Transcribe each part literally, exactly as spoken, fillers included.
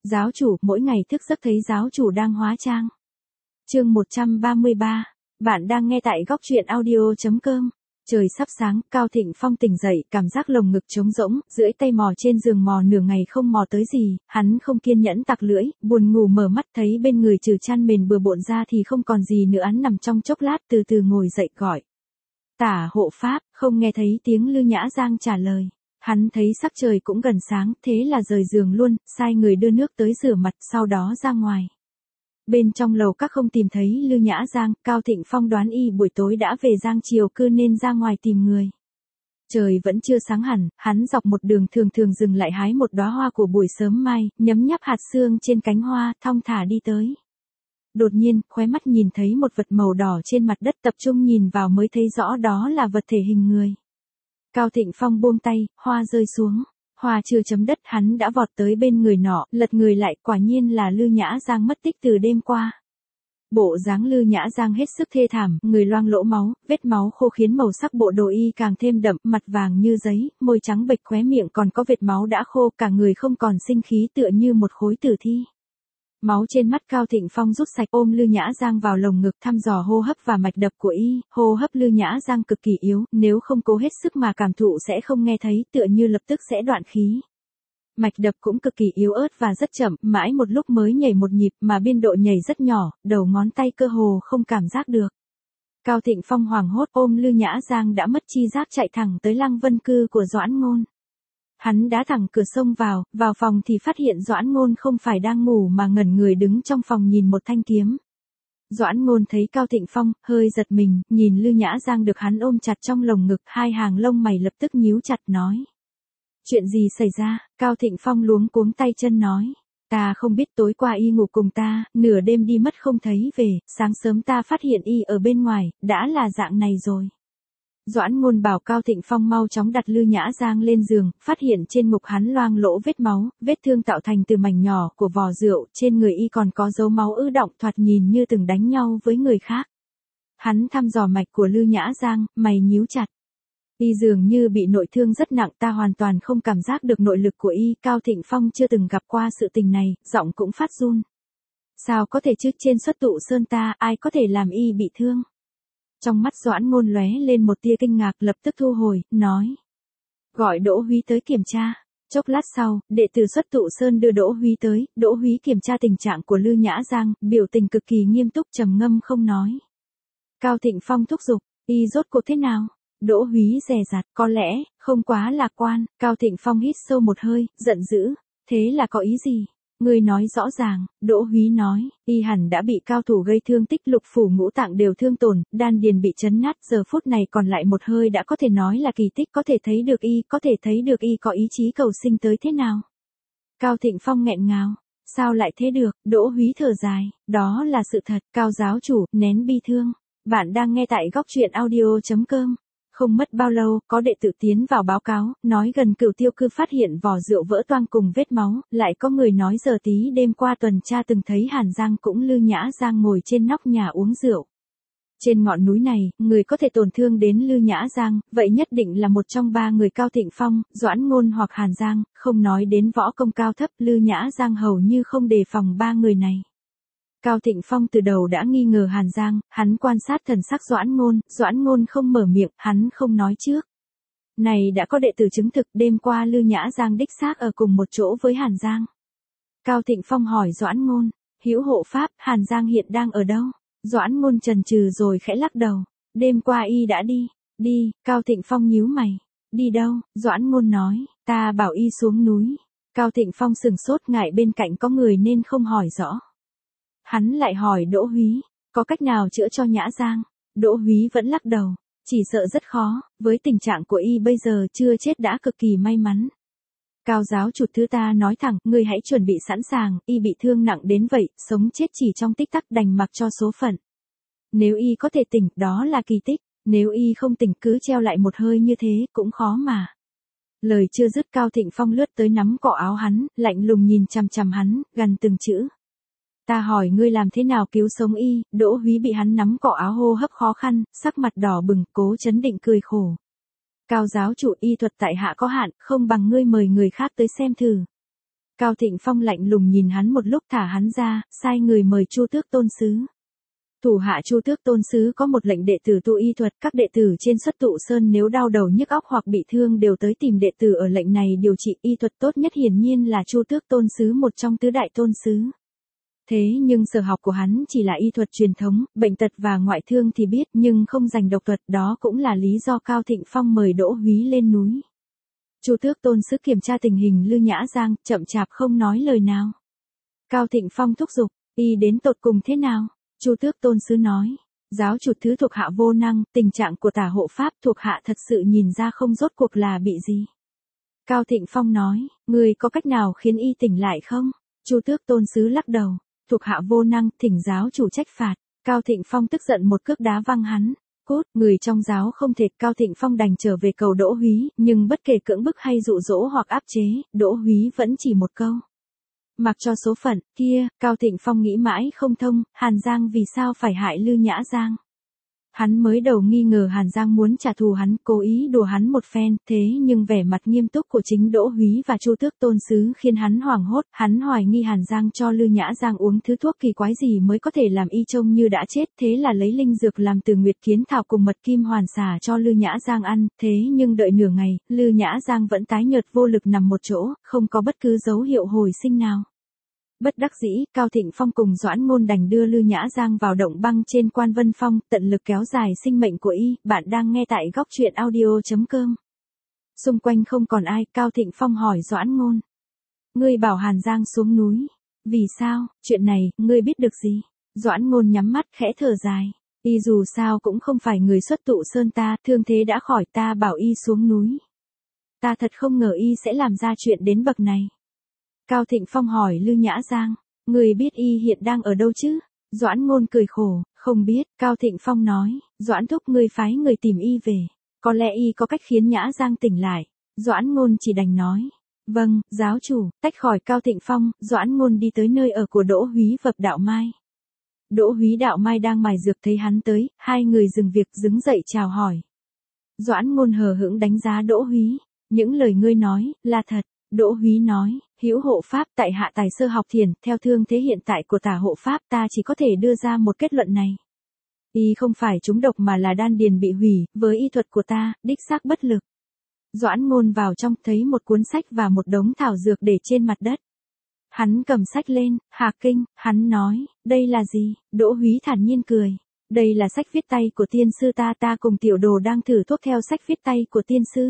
Giáo chủ, mỗi ngày thức giấc thấy giáo chủ đang hóa trang. Chương một trăm ba mươi ba. Bạn đang nghe tại góc truyện audio chấm com. Trời sắp sáng, Cao Thịnh Phong tỉnh dậy, cảm giác lồng ngực trống rỗng, duỗi tay mò trên giường mò nửa ngày không mò tới gì, hắn không kiên nhẫn tặc lưỡi, buồn ngủ mở mắt thấy bên người trừ chăn mền bừa bộn ra thì không còn gì nữa, hắn nằm trong chốc lát từ từ ngồi dậy gọi. Tả hộ pháp, không nghe thấy tiếng Lư Nhã Giang trả lời. Hắn thấy sắc trời cũng gần sáng, thế là rời giường luôn, sai người đưa nước tới rửa mặt, sau đó ra ngoài. Bên trong lầu các không tìm thấy Lư Nhã Giang, Cao Thịnh Phong đoán y buổi tối đã về Giang Triều cư nên ra ngoài tìm người. Trời vẫn chưa sáng hẳn, hắn dọc một đường thường thường dừng lại hái một đóa hoa của buổi sớm mai, nhấm nháp hạt sương trên cánh hoa, thong thả đi tới. Đột nhiên, khóe mắt nhìn thấy một vật màu đỏ trên mặt đất, tập trung nhìn vào mới thấy rõ đó là vật thể hình người. Cao Thịnh Phong buông tay, hoa rơi xuống. Hoa chưa chấm đất, hắn đã vọt tới bên người nọ, lật người lại, quả nhiên là Lư Nhã Giang mất tích từ đêm qua. Bộ dáng Lư Nhã Giang hết sức thê thảm, người loang lỗ máu, vết máu khô khiến màu sắc bộ đồ y càng thêm đậm, mặt vàng như giấy, môi trắng bệch, khóe miệng còn có vệt máu đã khô, cả người không còn sinh khí, tựa như một khối tử thi. Máu trên mắt Cao Thịnh Phong rút sạch, ôm Lư Nhã Giang vào lồng ngực, thăm dò hô hấp và mạch đập của y. Hô hấp Lư Nhã Giang cực kỳ yếu, nếu không cố hết sức mà cảm thụ sẽ không nghe thấy, tựa như lập tức sẽ đoạn khí. Mạch đập cũng cực kỳ yếu ớt và rất chậm, mãi một lúc mới nhảy một nhịp, mà biên độ nhảy rất nhỏ, đầu ngón tay cơ hồ không cảm giác được. Cao Thịnh Phong hoảng hốt ôm Lư Nhã Giang đã mất chi giác, chạy thẳng tới Lăng Vân Cư của Doãn Ngôn. Hắn đá thẳng cửa xông vào, vào phòng thì phát hiện Doãn Ngôn không phải đang ngủ mà ngẩn người đứng trong phòng nhìn một thanh kiếm. Doãn Ngôn thấy Cao Thịnh Phong, hơi giật mình, nhìn Lư Nhã Giang được hắn ôm chặt trong lồng ngực, hai hàng lông mày lập tức nhíu chặt, nói. Chuyện gì xảy ra? Cao Thịnh Phong luống cuống tay chân nói. Ta không biết, tối qua y ngủ cùng ta, nửa đêm đi mất không thấy về, sáng sớm ta phát hiện y ở bên ngoài, đã là dạng này rồi. Doãn Ngôn bảo Cao Thịnh Phong mau chóng đặt Lư Nhã Giang lên giường, phát hiện trên ngực hắn loang lỗ vết máu, vết thương tạo thành từ mảnh nhỏ của vò rượu, trên người y còn có dấu máu ứ đọng, thoạt nhìn như từng đánh nhau với người khác. Hắn thăm dò mạch của Lư Nhã Giang, mày nhíu chặt. Y dường như bị nội thương rất nặng, ta hoàn toàn không cảm giác được nội lực của y. Cao Thịnh Phong chưa từng gặp qua sự tình này, giọng cũng phát run. Sao có thể chứ, trên Xuất Tụ Sơn ta, ai có thể làm y bị thương? Trong mắt Doãn Ngôn lóe lên một tia kinh ngạc, lập tức thu hồi, nói. Gọi Đỗ Húy tới kiểm tra. Chốc lát sau, đệ tử Xuất Tụ Sơn đưa Đỗ Húy tới, Đỗ Húy kiểm tra tình trạng của Lư Nhã Giang, biểu tình cực kỳ nghiêm túc, trầm ngâm không nói. Cao Thịnh Phong thúc giục, y rốt cuộc thế nào? Đỗ Húy dè dặt, có lẽ, không quá lạc quan. Cao Thịnh Phong hít sâu một hơi, giận dữ. Thế là có ý gì? Ngươi nói rõ ràng. Đỗ Húy nói, y hẳn đã bị cao thủ gây thương tích, lục phủ ngũ tạng đều thương tổn, đan điền bị chấn nát, giờ phút này còn lại một hơi đã có thể nói là kỳ tích, có thể thấy được y, có thể thấy được y có ý chí cầu sinh tới thế nào. Cao Thịnh Phong nghẹn ngào, sao lại thế được? Đỗ Húy thở dài, đó là sự thật. Cao giáo chủ, nén bi thương. Bạn đang nghe tại góc truyện audio chấm com. Không mất bao lâu, có đệ tử tiến vào báo cáo, nói gần Cửu Tiêu Cư phát hiện vò rượu vỡ toang cùng vết máu, lại có người nói giờ tí đêm qua tuần tra từng thấy Hàn Giang cũng Lư Nhã Giang ngồi trên nóc nhà uống rượu. Trên ngọn núi này, người có thể tổn thương đến Lư Nhã Giang, vậy nhất định là một trong ba người Cao Thịnh Phong, Doãn Ngôn hoặc Hàn Giang, không nói đến võ công cao thấp, Lư Nhã Giang hầu như không đề phòng ba người này. Cao Thịnh Phong từ đầu đã nghi ngờ Hàn Giang, hắn quan sát thần sắc Doãn Ngôn, Doãn Ngôn không mở miệng, hắn không nói trước. Này đã có đệ tử chứng thực, đêm qua Lư Nhã Giang đích xác ở cùng một chỗ với Hàn Giang. Cao Thịnh Phong hỏi Doãn Ngôn, hữu hộ pháp, Hàn Giang hiện đang ở đâu? Doãn Ngôn chần chừ rồi khẽ lắc đầu, đêm qua y đã đi, đi. Cao Thịnh Phong nhíu mày, đi đâu? Doãn Ngôn nói, ta bảo y xuống núi. Cao Thịnh Phong sừng sốt, ngại bên cạnh có người nên không hỏi rõ. Hắn lại hỏi Đỗ Húy, có cách nào chữa cho Nhã Giang? Đỗ Húy vẫn lắc đầu, chỉ sợ rất khó, với tình trạng của y bây giờ chưa chết đã cực kỳ may mắn. Cao giáo chủ thứ ta nói thẳng, ngươi hãy chuẩn bị sẵn sàng, y bị thương nặng đến vậy, sống chết chỉ trong tích tắc, đành mặc cho số phận. Nếu y có thể tỉnh, đó là kỳ tích, nếu y không tỉnh cứ treo lại một hơi như thế, cũng khó mà. Lời chưa dứt, Cao Thịnh Phong lướt tới nắm cọ áo hắn, lạnh lùng nhìn chằm chằm hắn, gần từng chữ. Ta hỏi ngươi làm thế nào cứu sống y? Đỗ Húy bị hắn nắm cọ áo, hô hấp khó khăn, sắc mặt đỏ bừng, cố chấn định cười khổ. Cao giáo chủ, y thuật tại hạ có hạn, không bằng ngươi mời người khác tới xem thử. Cao Thịnh Phong lạnh lùng nhìn hắn một lúc thả hắn ra, sai người mời Chu Tước Tôn Sứ. Thủ hạ Chu Tước Tôn Sứ có một lệnh đệ tử tu y thuật, các đệ tử trên Xuất Tụ Sơn nếu đau đầu nhức óc hoặc bị thương đều tới tìm đệ tử ở lệnh này điều trị. Y thuật tốt nhất hiển nhiên là Chu Tước Tôn Sứ, một trong tứ đại tôn sứ. Thế nhưng sở học của hắn chỉ là y thuật truyền thống, bệnh tật và ngoại thương thì biết nhưng không dành độc thuật, đó cũng là lý do Cao Thịnh Phong mời Đỗ Húy lên núi. Chu Tước Tôn Sứ kiểm tra tình hình Lư Nhã Giang, chậm chạp không nói lời nào. Cao Thịnh Phong thúc giục, y đến tột cùng thế nào? Chu Tước Tôn Sứ nói, giáo chủ thứ thuộc hạ vô năng, tình trạng của tả hộ pháp thuộc hạ thật sự nhìn ra không rốt cuộc là bị gì. Cao Thịnh Phong nói, người có cách nào khiến y tỉnh lại không? Chu Tước Tôn Sứ lắc đầu, thuộc hạ vô năng, thỉnh giáo chủ trách phạt. Cao Thịnh Phong tức giận một cước đá văng hắn. Cốt, người trong giáo không thể. Cao Thịnh Phong đành trở về cầu Đỗ Húy, nhưng bất kể cưỡng bức hay dụ dỗ hoặc áp chế, Đỗ Húy vẫn chỉ một câu. Mặc cho số phận, kia, Cao Thịnh Phong nghĩ mãi không thông, Hàn Giang vì sao phải hại Lư Nhã Giang. Hắn mới đầu nghi ngờ Hàn Giang muốn trả thù hắn, cố ý đùa hắn một phen, thế nhưng vẻ mặt nghiêm túc của chính Đỗ Húy và Chu Tước Tôn Sứ khiến hắn hoảng hốt, hắn hoài nghi Hàn Giang cho Lư Nhã Giang uống thứ thuốc kỳ quái gì mới có thể làm y trông như đã chết, thế là lấy linh dược làm từ nguyệt kiến thảo cùng mật kim hoàn xả cho Lư Nhã Giang ăn, thế nhưng đợi nửa ngày, Lư Nhã Giang vẫn tái nhợt vô lực nằm một chỗ, không có bất cứ dấu hiệu hồi sinh nào. Bất đắc dĩ, Cao Thịnh Phong cùng Doãn Ngôn đành đưa Lư Nhã Giang vào động băng trên Quan Vân Phong, tận lực kéo dài sinh mệnh của y. Bạn đang nghe tại góc truyện audio chấm com. Xung quanh không còn ai, Cao Thịnh Phong hỏi Doãn Ngôn. Ngươi bảo Hàn Giang xuống núi. Vì sao, chuyện này, ngươi biết được gì? Doãn Ngôn nhắm mắt khẽ thở dài. Y dù sao cũng không phải người Xuất Tụ Sơn ta, thương thế đã khỏi ta bảo y xuống núi. Ta thật không ngờ y sẽ làm ra chuyện đến bậc này. Cao Thịnh Phong hỏi Lư Nhã Giang, người biết y hiện đang ở đâu chứ? Doãn Ngôn cười khổ, không biết. Cao Thịnh Phong nói, Doãn thúc ngươi phái người tìm y về, có lẽ y có cách khiến Nhã Giang tỉnh lại. Doãn Ngôn chỉ đành nói, vâng, giáo chủ. Tách khỏi Cao Thịnh Phong, Doãn Ngôn đi tới nơi ở của Đỗ Húy Vập Đạo Mai. Đỗ Húy Đạo Mai đang mài dược thấy hắn tới, hai người dừng việc đứng dậy chào hỏi. Doãn Ngôn hờ hững đánh giá Đỗ Húy, những lời ngươi nói là thật. Đỗ Húy nói, hữu hộ pháp tại hạ tài sơ học thiền, theo thương thế hiện tại của tả hộ pháp ta chỉ có thể đưa ra một kết luận này. Y không phải trúng độc mà là đan điền bị hủy, với y thuật của ta, đích xác bất lực. Doãn Ngôn vào trong thấy một cuốn sách và một đống thảo dược để trên mặt đất. Hắn cầm sách lên, hà kinh, hắn nói, đây là gì? Đỗ Húy thản nhiên cười. Đây là sách viết tay của tiên sư ta, ta cùng tiểu đồ đang thử thuốc theo sách viết tay của tiên sư.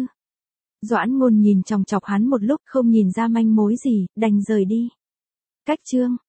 Doãn Ngôn nhìn chòng chọc hắn một lúc không nhìn ra manh mối gì, đành rời đi. Cách chương